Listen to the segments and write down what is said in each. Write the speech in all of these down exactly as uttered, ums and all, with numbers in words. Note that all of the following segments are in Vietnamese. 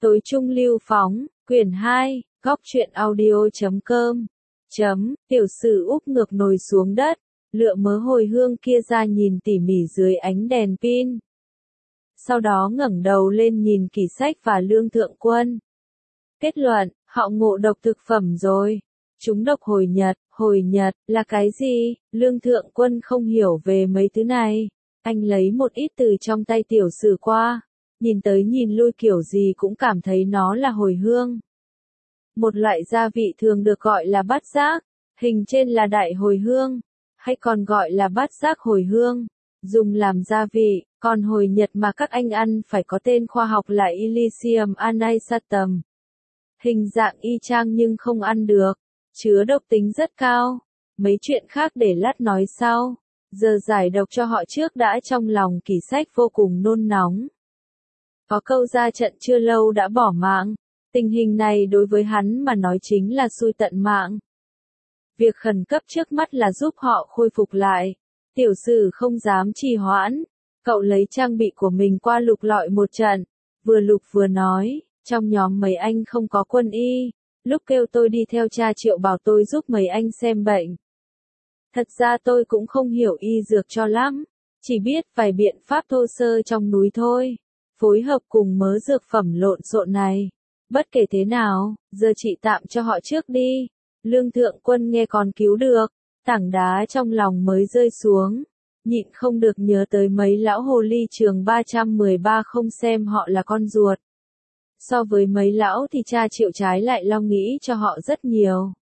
Tối trung lưu phóng, quyển hai, góc truyện audio chấm com. Chấm, tiểu sử úp ngược nồi xuống đất, lựa mớ hồi hương kia ra nhìn tỉ mỉ dưới ánh đèn pin. Sau đó ngẩng đầu lên nhìn Kỷ Sách và Lương Thượng Quân. Kết luận, họ ngộ độc thực phẩm rồi. Chúng độc hồi nhật, hồi nhật, là cái gì? Lương Thượng Quân không hiểu về mấy thứ này. Anh lấy một ít từ trong tay tiểu sử qua. Nhìn tới nhìn lui kiểu gì cũng cảm thấy nó là hồi hương. Một loại gia vị thường được gọi là bát giác, hình trên là đại hồi hương, hay còn gọi là bát giác hồi hương, dùng làm gia vị, còn hồi nhật mà các anh ăn phải có tên khoa học là Illicium anisatum. Hình dạng y chang nhưng không ăn được, chứa độc tính rất cao. Mấy chuyện khác để lát nói sau, giờ giải độc cho họ trước đã. Trong lòng Kỷ Sách vô cùng nôn nóng. Có câu ra trận chưa lâu đã bỏ mạng, tình hình này đối với hắn mà nói chính là xui tận mạng. Việc khẩn cấp trước mắt là giúp họ khôi phục lại. Tiểu sử không dám trì hoãn, cậu lấy trang bị của mình qua lục lọi một trận, vừa lục vừa nói, trong nhóm mấy anh không có quân y, lúc kêu tôi đi theo cha Triệu bảo tôi giúp mấy anh xem bệnh. Thật ra tôi cũng không hiểu y dược cho lắm, chỉ biết vài biện pháp thô sơ trong núi thôi, phối hợp cùng mớ dược phẩm lộn xộn này. Bất kể thế nào, giờ chị tạm cho họ trước đi. Lương Thượng Quân nghe còn cứu được, tảng đá trong lòng mới rơi xuống, nhịn không được nhớ tới mấy lão hồ ly trường ba trăm mười ba không xem họ là con ruột. So với mấy lão thì cha Triệu trái lại lo nghĩ cho họ rất nhiều.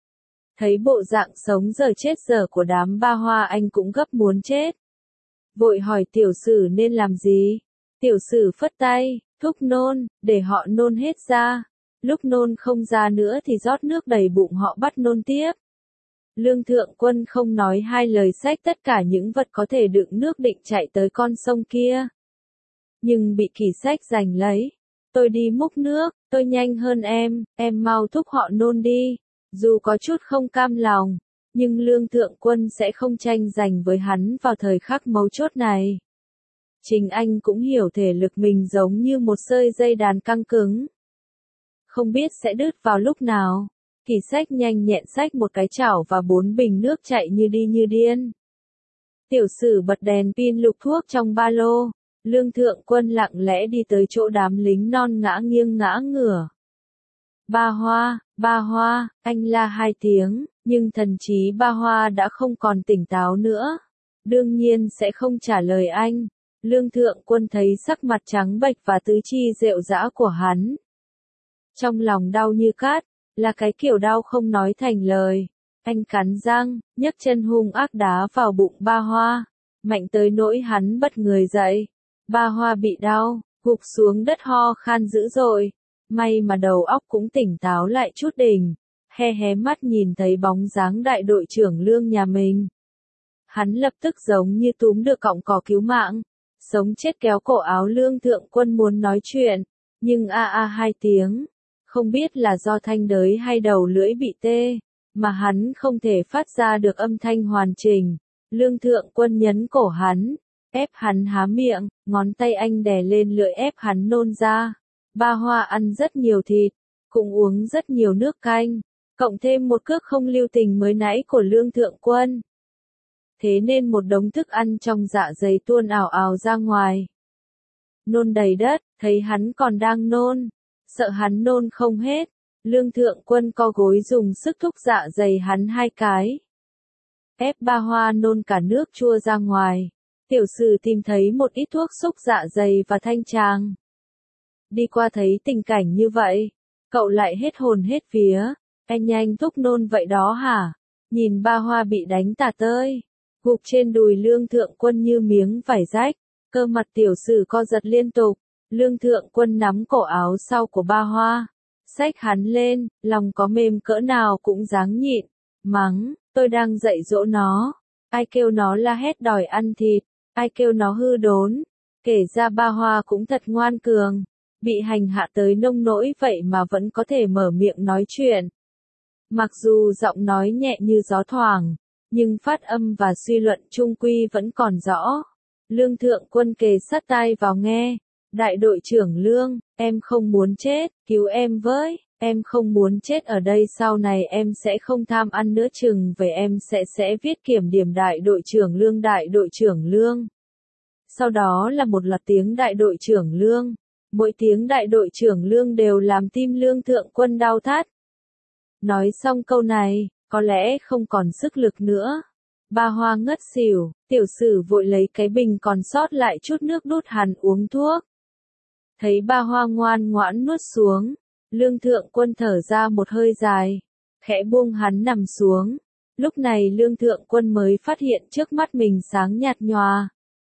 Thấy bộ dạng sống giờ chết giờ của đám Ba Hoa anh cũng gấp muốn chết. Vội hỏi tiểu sử nên làm gì? Tiểu sử phất tay, thúc nôn, để họ nôn hết ra. Lúc nôn không ra nữa thì rót nước đầy bụng họ bắt nôn tiếp. Lương Thượng Quân không nói hai lời xách tất cả những vật có thể đựng nước định chạy tới con sông kia. Nhưng bị Kỷ Sách giành lấy. Tôi đi múc nước, tôi nhanh hơn em, em mau thúc họ nôn đi. Dù có chút không cam lòng, nhưng Lương Thượng Quân sẽ không tranh giành với hắn vào thời khắc mấu chốt này. Chính anh cũng hiểu thể lực mình giống như một sợi dây đàn căng cứng, không biết sẽ đứt vào lúc nào. Kỷ Sách nhanh nhẹn xách một cái chảo và bốn bình nước chạy như đi như điên. Tiểu sử bật đèn pin lục thuốc trong ba lô. Lương Thượng Quân lặng lẽ đi tới chỗ đám lính non ngã nghiêng ngã ngửa. Ba Hoa, Ba Hoa, anh la hai tiếng, nhưng thần trí Ba Hoa đã không còn tỉnh táo nữa. Đương nhiên sẽ không trả lời anh. Lương Thượng Quân thấy sắc mặt trắng bệch và tứ chi rệu rã của hắn. Trong lòng đau như cát, là cái kiểu đau không nói thành lời. Anh cắn răng, nhấc chân hung ác đá vào bụng Ba Hoa, mạnh tới nỗi hắn bật người dậy. Ba Hoa bị đau, gục xuống đất ho khan dữ dội. May mà đầu óc cũng tỉnh táo lại chút đỉnh, he hé mắt nhìn thấy bóng dáng đại đội trưởng Lương nhà mình. Hắn lập tức giống như túm được cọng cỏ cứu mạng, sống chết kéo cổ áo Lương Thượng Quân muốn nói chuyện, nhưng a a hai tiếng, không biết là do thanh đới hay đầu lưỡi bị tê, mà hắn không thể phát ra được âm thanh hoàn chỉnh. Lương Thượng Quân nhấn cổ hắn, ép hắn há miệng, ngón tay anh đè lên lưỡi ép hắn nôn ra. Ba Hoa ăn rất nhiều thịt, cũng uống rất nhiều nước canh, cộng thêm một cước không lưu tình mới nãy của Lương Thượng Quân. Thế nên một đống thức ăn trong dạ dày tuôn ào ào ra ngoài. Nôn đầy đất, thấy hắn còn đang nôn, sợ hắn nôn không hết, Lương Thượng Quân co gối dùng sức thúc dạ dày hắn hai cái. Ép Ba Hoa nôn cả nước chua ra ngoài. Tiểu sử tìm thấy một ít thuốc xúc dạ dày và thanh tràng. Đi qua thấy tình cảnh như vậy, cậu lại hết hồn hết vía. Anh nhanh thúc nôn vậy đó hả? Nhìn Ba Hoa bị đánh tả tơi, gục trên đùi Lương Thượng Quân như miếng vải rách, cơ mặt tiểu sử co giật liên tục. Lương Thượng Quân nắm cổ áo sau của Ba Hoa, xách hắn lên, lòng có mềm cỡ nào cũng dáng nhịn, mắng, tôi đang dạy dỗ nó, ai kêu nó la hét đòi ăn thịt, ai kêu nó hư đốn. Kể ra Ba Hoa cũng thật ngoan cường, bị hành hạ tới nông nỗi vậy mà vẫn có thể mở miệng nói chuyện. Mặc dù giọng nói nhẹ như gió thoảng, nhưng phát âm và suy luận chung quy vẫn còn rõ. Lương Thượng Quân kề sát tai vào nghe, Đại đội trưởng Lương, em không muốn chết, cứu em với, em không muốn chết ở đây, sau này em sẽ không tham ăn nữa, chừng về em sẽ sẽ viết kiểm điểm đại đội trưởng Lương, đại đội trưởng Lương. Sau đó là một loạt tiếng đại đội trưởng Lương, mỗi tiếng đại đội trưởng Lương đều làm tim Lương Thượng Quân đau thắt. Nói xong câu này, có lẽ không còn sức lực nữa. Ba Hoa ngất xỉu, tiểu sử vội lấy cái bình còn sót lại chút nước đút hắn uống thuốc. Thấy Ba Hoa ngoan ngoãn nuốt xuống, Lương Thượng Quân thở ra một hơi dài, khẽ buông hắn nằm xuống. Lúc này Lương Thượng Quân mới phát hiện trước mắt mình sáng nhạt nhòa.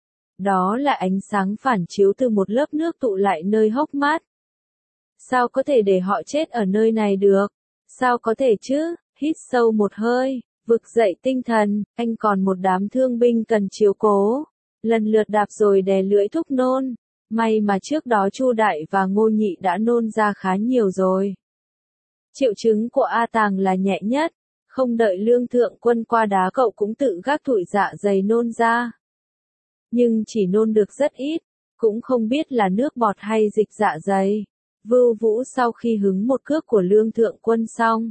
Đó là ánh sáng phản chiếu từ một lớp nước tụ lại nơi hốc mắt. Sao có thể để họ chết ở nơi này được? Sao có thể chứ? Hít sâu một hơi, vực dậy tinh thần, anh còn một đám thương binh cần chiếu cố. Lần lượt đạp rồi đè lưỡi thúc nôn. May mà trước đó Chu Đại và Ngô Nhị đã nôn ra khá nhiều rồi. Triệu chứng của A Tàng là nhẹ nhất, không đợi Lương Thượng Quân qua đá cậu cũng tự gác thủi dạ dày nôn ra. Nhưng chỉ nôn được rất ít, cũng không biết là nước bọt hay dịch dạ dày. Vưu Vũ sau khi hứng một cước của Lương Thượng Quân xong,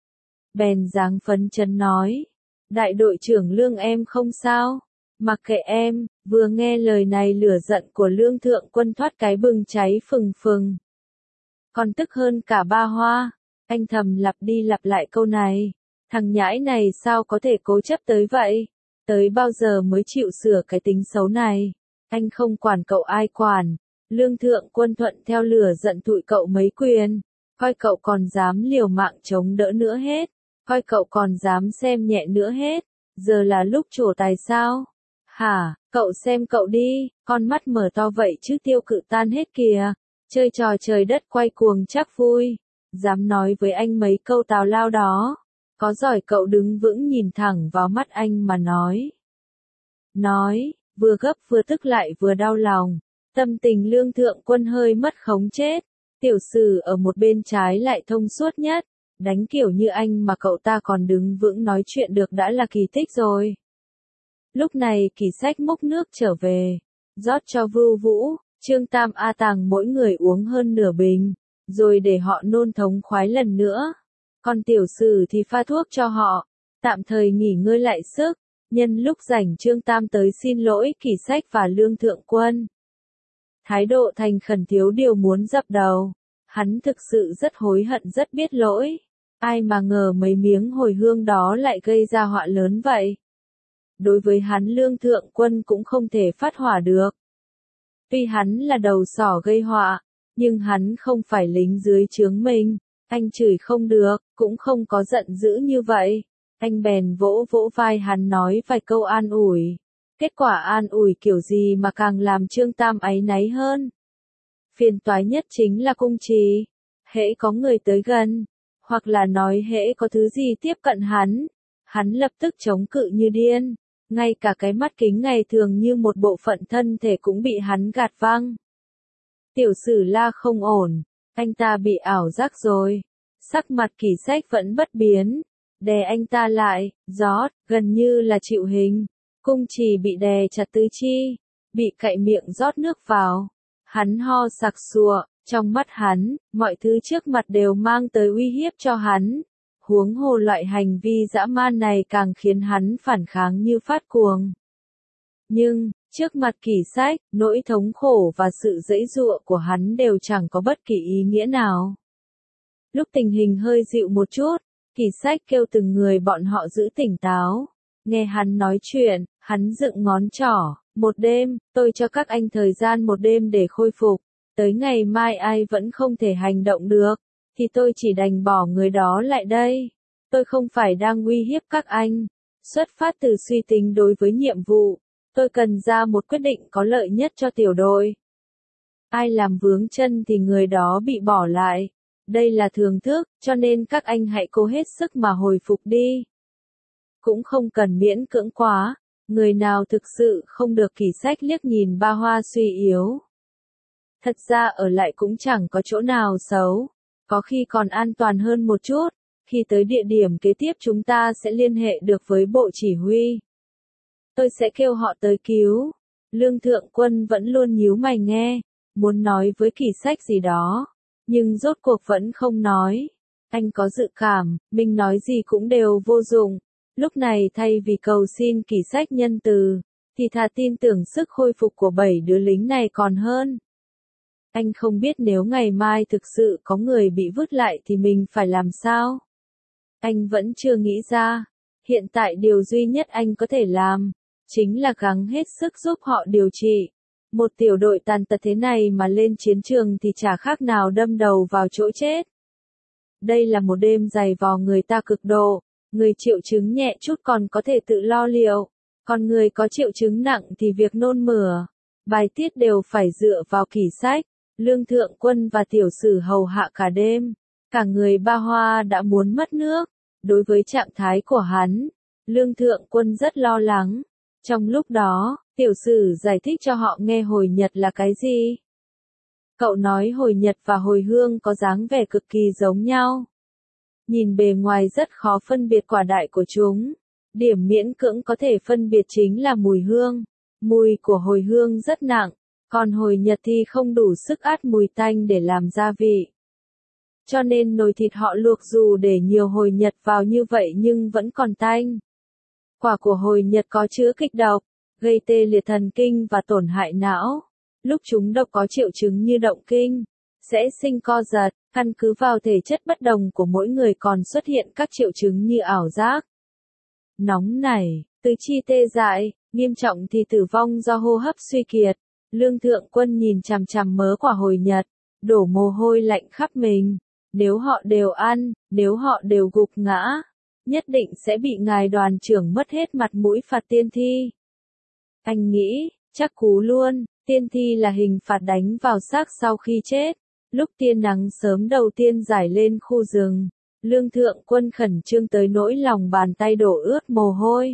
bèn dáng phấn chấn nói, đại đội trưởng Lương em không sao, mặc kệ em. Vừa nghe lời này lửa giận của Lương Thượng Quân thoát cái bừng cháy phừng phừng. Còn tức hơn cả Ba Hoa, anh thầm lặp đi lặp lại câu này, thằng nhãi này sao có thể cố chấp tới vậy, tới bao giờ mới chịu sửa cái tính xấu này, anh không quản cậu ai quản. Lương Thượng Quân thuận theo lửa giận thụi cậu mấy quyền, coi cậu còn dám liều mạng chống đỡ nữa hết, coi cậu còn dám xem nhẹ nữa hết, giờ là lúc trổ tài sao? Hả, cậu xem cậu đi, con mắt mở to vậy chứ tiêu cự tan hết kìa, chơi trò trời đất quay cuồng chắc vui, dám nói với anh mấy câu tào lao đó, có giỏi cậu đứng vững nhìn thẳng vào mắt anh mà nói. Nói, vừa gấp vừa tức lại vừa đau lòng. Tâm tình Lương Thượng Quân hơi mất khống chết, tiểu sử ở một bên trái lại thông suốt nhất, đánh kiểu như anh mà cậu ta còn đứng vững nói chuyện được đã là kỳ tích rồi. Lúc này Kỳ Sách múc nước trở về, rót cho Vưu Vũ, Trương Tam, A Tàng mỗi người uống hơn nửa bình, rồi để họ nôn thống khoái lần nữa. Còn tiểu sử thì pha thuốc cho họ, tạm thời nghỉ ngơi lại sức. Nhân lúc rảnh Trương Tam tới xin lỗi Kỳ Sách và Lương Thượng Quân. Thái độ thành khẩn thiếu điều muốn dập đầu. Hắn thực sự rất hối hận, rất biết lỗi. Ai mà ngờ mấy miếng hồi hương đó lại gây ra họa lớn vậy. Đối với hắn Lương Thượng Quân cũng không thể phát hỏa được. Tuy hắn là đầu sỏ gây họa, nhưng hắn không phải lính dưới trướng mình. Anh chửi không được, cũng không có giận dữ như vậy. Anh bèn vỗ vỗ vai hắn nói vài câu an ủi. Kết quả an ủi kiểu gì mà càng làm Trương Tam áy náy hơn. Phiền toái nhất chính là cung trì. Hễ có người tới gần, hoặc là nói hễ có thứ gì tiếp cận hắn, hắn lập tức chống cự như điên. Ngay cả cái mắt kính ngày thường như một bộ phận thân thể cũng bị hắn gạt văng. Tiểu sử la không ổn, anh ta bị ảo giác rồi. Sắc mặt Kỳ Sách vẫn bất biến, đè anh ta lại, rót, gần như là chịu hình. Cung trì bị đè chặt tứ chi, bị cạy miệng rót nước vào. Hắn ho sặc sụa, trong mắt hắn, mọi thứ trước mặt đều mang tới uy hiếp cho hắn. Huống hồ loại hành vi dã man này càng khiến hắn phản kháng như phát cuồng. Nhưng, trước mặt Kỳ Sách, nỗi thống khổ và sự giãy giụa của hắn đều chẳng có bất kỳ ý nghĩa nào. Lúc tình hình hơi dịu một chút, Kỳ Sách kêu từng người bọn họ giữ tỉnh táo. Nghe hắn nói chuyện, hắn dựng ngón trỏ, một đêm, tôi cho các anh thời gian một đêm để khôi phục. Tới ngày mai ai vẫn không thể hành động được, thì tôi chỉ đành bỏ người đó lại đây. Tôi không phải đang uy hiếp các anh. Xuất phát từ suy tính đối với nhiệm vụ, tôi cần ra một quyết định có lợi nhất cho tiểu đội. Ai làm vướng chân thì người đó bị bỏ lại. Đây là thường thức, cho nên các anh hãy cố hết sức mà hồi phục đi. Cũng không cần miễn cưỡng quá, người nào thực sự không được. Kỳ Sách liếc nhìn Ba Hoa suy yếu. Thật ra ở lại cũng chẳng có chỗ nào xấu, có khi còn an toàn hơn một chút. Khi tới địa điểm kế tiếp chúng ta sẽ liên hệ được với bộ chỉ huy. Tôi sẽ kêu họ tới cứu. Lương Thượng Quân vẫn luôn nhíu mày nghe, muốn nói với Kỷ Sách gì đó, nhưng rốt cuộc vẫn không nói. Anh có dự cảm, mình nói gì cũng đều vô dụng. Lúc này thay vì cầu xin Kỷ Sách nhân từ, thì thà tin tưởng sức khôi phục của bảy đứa lính này còn hơn. Anh không biết nếu ngày mai thực sự có người bị vứt lại thì mình phải làm sao. Anh vẫn chưa nghĩ ra. Hiện tại điều duy nhất anh có thể làm, chính là gắng hết sức giúp họ điều trị. Một tiểu đội tàn tật thế này mà lên chiến trường thì chả khác nào đâm đầu vào chỗ chết. Đây là một đêm dày vò người ta cực độ, người triệu chứng nhẹ chút còn có thể tự lo liệu, còn người có triệu chứng nặng thì việc nôn mửa, bài tiết đều phải dựa vào Kỷ Sách, Lương Thượng Quân và tiểu sử hầu hạ cả đêm. Cả người Ba Hoa đã muốn mất nước. Đối với trạng thái của hắn, Lương Thượng Quân rất lo lắng. Trong lúc đó, tiểu sử giải thích cho họ nghe hồi nhật là cái gì. Cậu nói hồi nhật và hồi hương có dáng vẻ cực kỳ giống nhau. Nhìn bề ngoài rất khó phân biệt quả đại của chúng. Điểm miễn cưỡng có thể phân biệt chính là mùi hương. Mùi của hồi hương rất nặng, còn hồi nhật thì không đủ sức át mùi tanh để làm gia vị. Cho nên nồi thịt họ luộc dù để nhiều hồi nhật vào như vậy nhưng vẫn còn tanh. Quả của hồi nhật có chứa kịch độc, gây tê liệt thần kinh và tổn hại não. Lúc chúng độc có triệu chứng như động kinh, sẽ sinh co giật, căn cứ vào thể chất bất đồng của mỗi người còn xuất hiện các triệu chứng như ảo giác, nóng nảy, tứ chi tê dại, nghiêm trọng thì tử vong do hô hấp suy kiệt. Lương Thượng Quân nhìn chằm chằm mớ quả hồi nhật, đổ mồ hôi lạnh khắp mình. Nếu họ đều ăn, nếu họ đều gục ngã, nhất định sẽ bị ngài đoàn trưởng mất hết mặt mũi phạt tiên thi. Anh nghĩ, chắc cú luôn, tiên thi là hình phạt đánh vào xác sau khi chết. Lúc tia nắng sớm đầu tiên rải lên khu rừng, Lương Thượng Quân khẩn trương tới nỗi lòng bàn tay đổ ướt mồ hôi.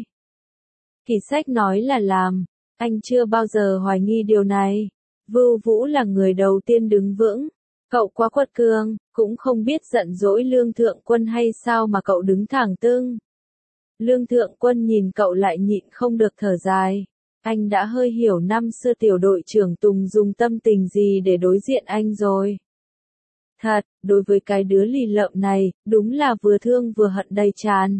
Kỷ Sách nói là làm, anh chưa bao giờ hoài nghi điều này. Vưu Vũ là người đầu tiên đứng vững. Cậu quá quật cường, cũng không biết giận dỗi Lương Thượng Quân hay sao mà cậu đứng thẳng tưng. Lương Thượng Quân nhìn cậu lại nhịn không được thở dài. Anh đã hơi hiểu năm xưa tiểu đội trưởng Tùng dùng tâm tình gì để đối diện anh rồi. Thật, đối với cái đứa lì lợm này, đúng là vừa thương vừa hận đầy tràn.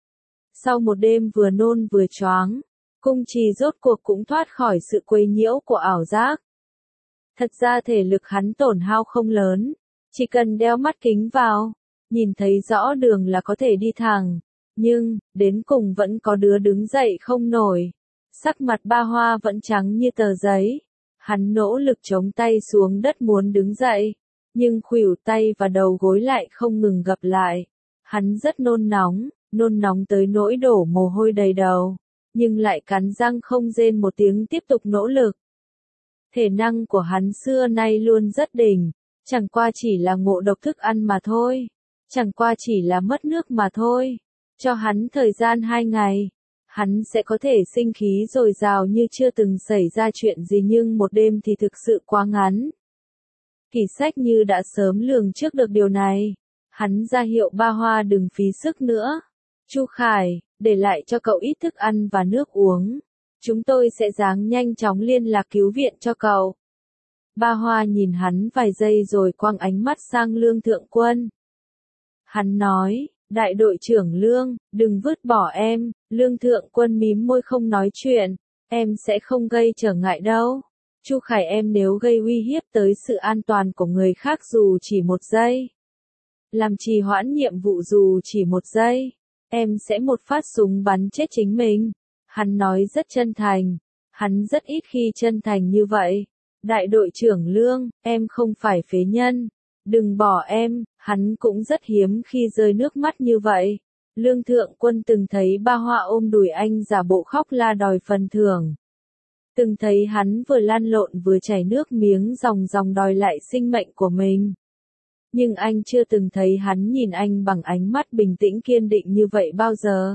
Sau một đêm vừa nôn vừa choáng, Cung Trì rốt cuộc cũng thoát khỏi sự quấy nhiễu của ảo giác. Thật ra thể lực hắn tổn hao không lớn, chỉ cần đeo mắt kính vào, nhìn thấy rõ đường là có thể đi thẳng, nhưng, đến cùng vẫn có đứa đứng dậy không nổi. Sắc mặt Ba Hoa vẫn trắng như tờ giấy, hắn nỗ lực chống tay xuống đất muốn đứng dậy, nhưng khuỷu tay và đầu gối lại không ngừng gập lại. Hắn rất nôn nóng, nôn nóng tới nỗi đổ mồ hôi đầy đầu, nhưng lại cắn răng không rên một tiếng tiếp tục nỗ lực. Thể năng của hắn xưa nay luôn rất đỉnh, chẳng qua chỉ là ngộ độc thức ăn mà thôi, chẳng qua chỉ là mất nước mà thôi. Cho hắn thời gian hai ngày, hắn sẽ có thể sinh khí dồi dào như chưa từng xảy ra chuyện gì, nhưng một đêm thì thực sự quá ngắn. Kỷ Sách như đã sớm lường trước được điều này, hắn ra hiệu Ba Hoa đừng phí sức nữa. Chu Khải, để lại cho cậu ít thức ăn và nước uống. Chúng tôi sẽ ráng nhanh chóng liên lạc cứu viện cho cậu. Ba Hoa nhìn hắn vài giây rồi quăng ánh mắt sang Lương Thượng Quân. Hắn nói, đại đội trưởng Lương, đừng vứt bỏ em. Lương Thượng Quân mím môi không nói chuyện, em sẽ không gây trở ngại đâu. Chu Khải, em nếu gây uy hiếp tới sự an toàn của người khác dù chỉ một giây, làm trì hoãn nhiệm vụ dù chỉ một giây, em sẽ một phát súng bắn chết chính mình. Hắn nói rất chân thành, hắn rất ít khi chân thành như vậy. Đại đội trưởng Lương, em không phải phế nhân, đừng bỏ em. Hắn cũng rất hiếm khi rơi nước mắt như vậy. Lương Thượng Quân từng thấy Ba Hoa ôm đùi anh giả bộ khóc la đòi phần thưởng. Từng thấy hắn vừa lăn lộn vừa chảy nước miếng ròng ròng đòi lại sinh mệnh của mình. Nhưng anh chưa từng thấy hắn nhìn anh bằng ánh mắt bình tĩnh kiên định như vậy bao giờ.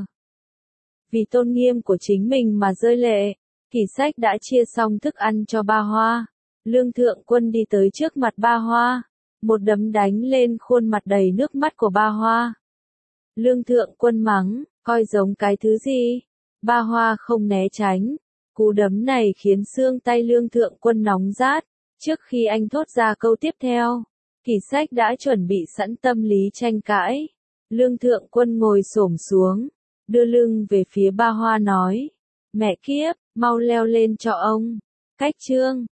Vì tôn nghiêm của chính mình mà rơi lệ, Kỷ Sách đã chia xong thức ăn cho Ba Hoa. Lương Thượng Quân đi tới trước mặt Ba Hoa, một đấm đánh lên khuôn mặt đầy nước mắt của Ba Hoa. Lương Thượng Quân mắng, coi giống cái thứ gì? Ba Hoa không né tránh. Cú đấm này khiến xương tay Lương Thượng Quân nóng rát, Trước khi anh thốt ra câu tiếp theo, Kỳ Sách đã chuẩn bị sẵn tâm lý tranh cãi. Lương Thượng Quân ngồi xổm xuống, đưa lưng về phía Ba Hoa nói, mẹ kiếp, mau leo lên cho ông. Cách chương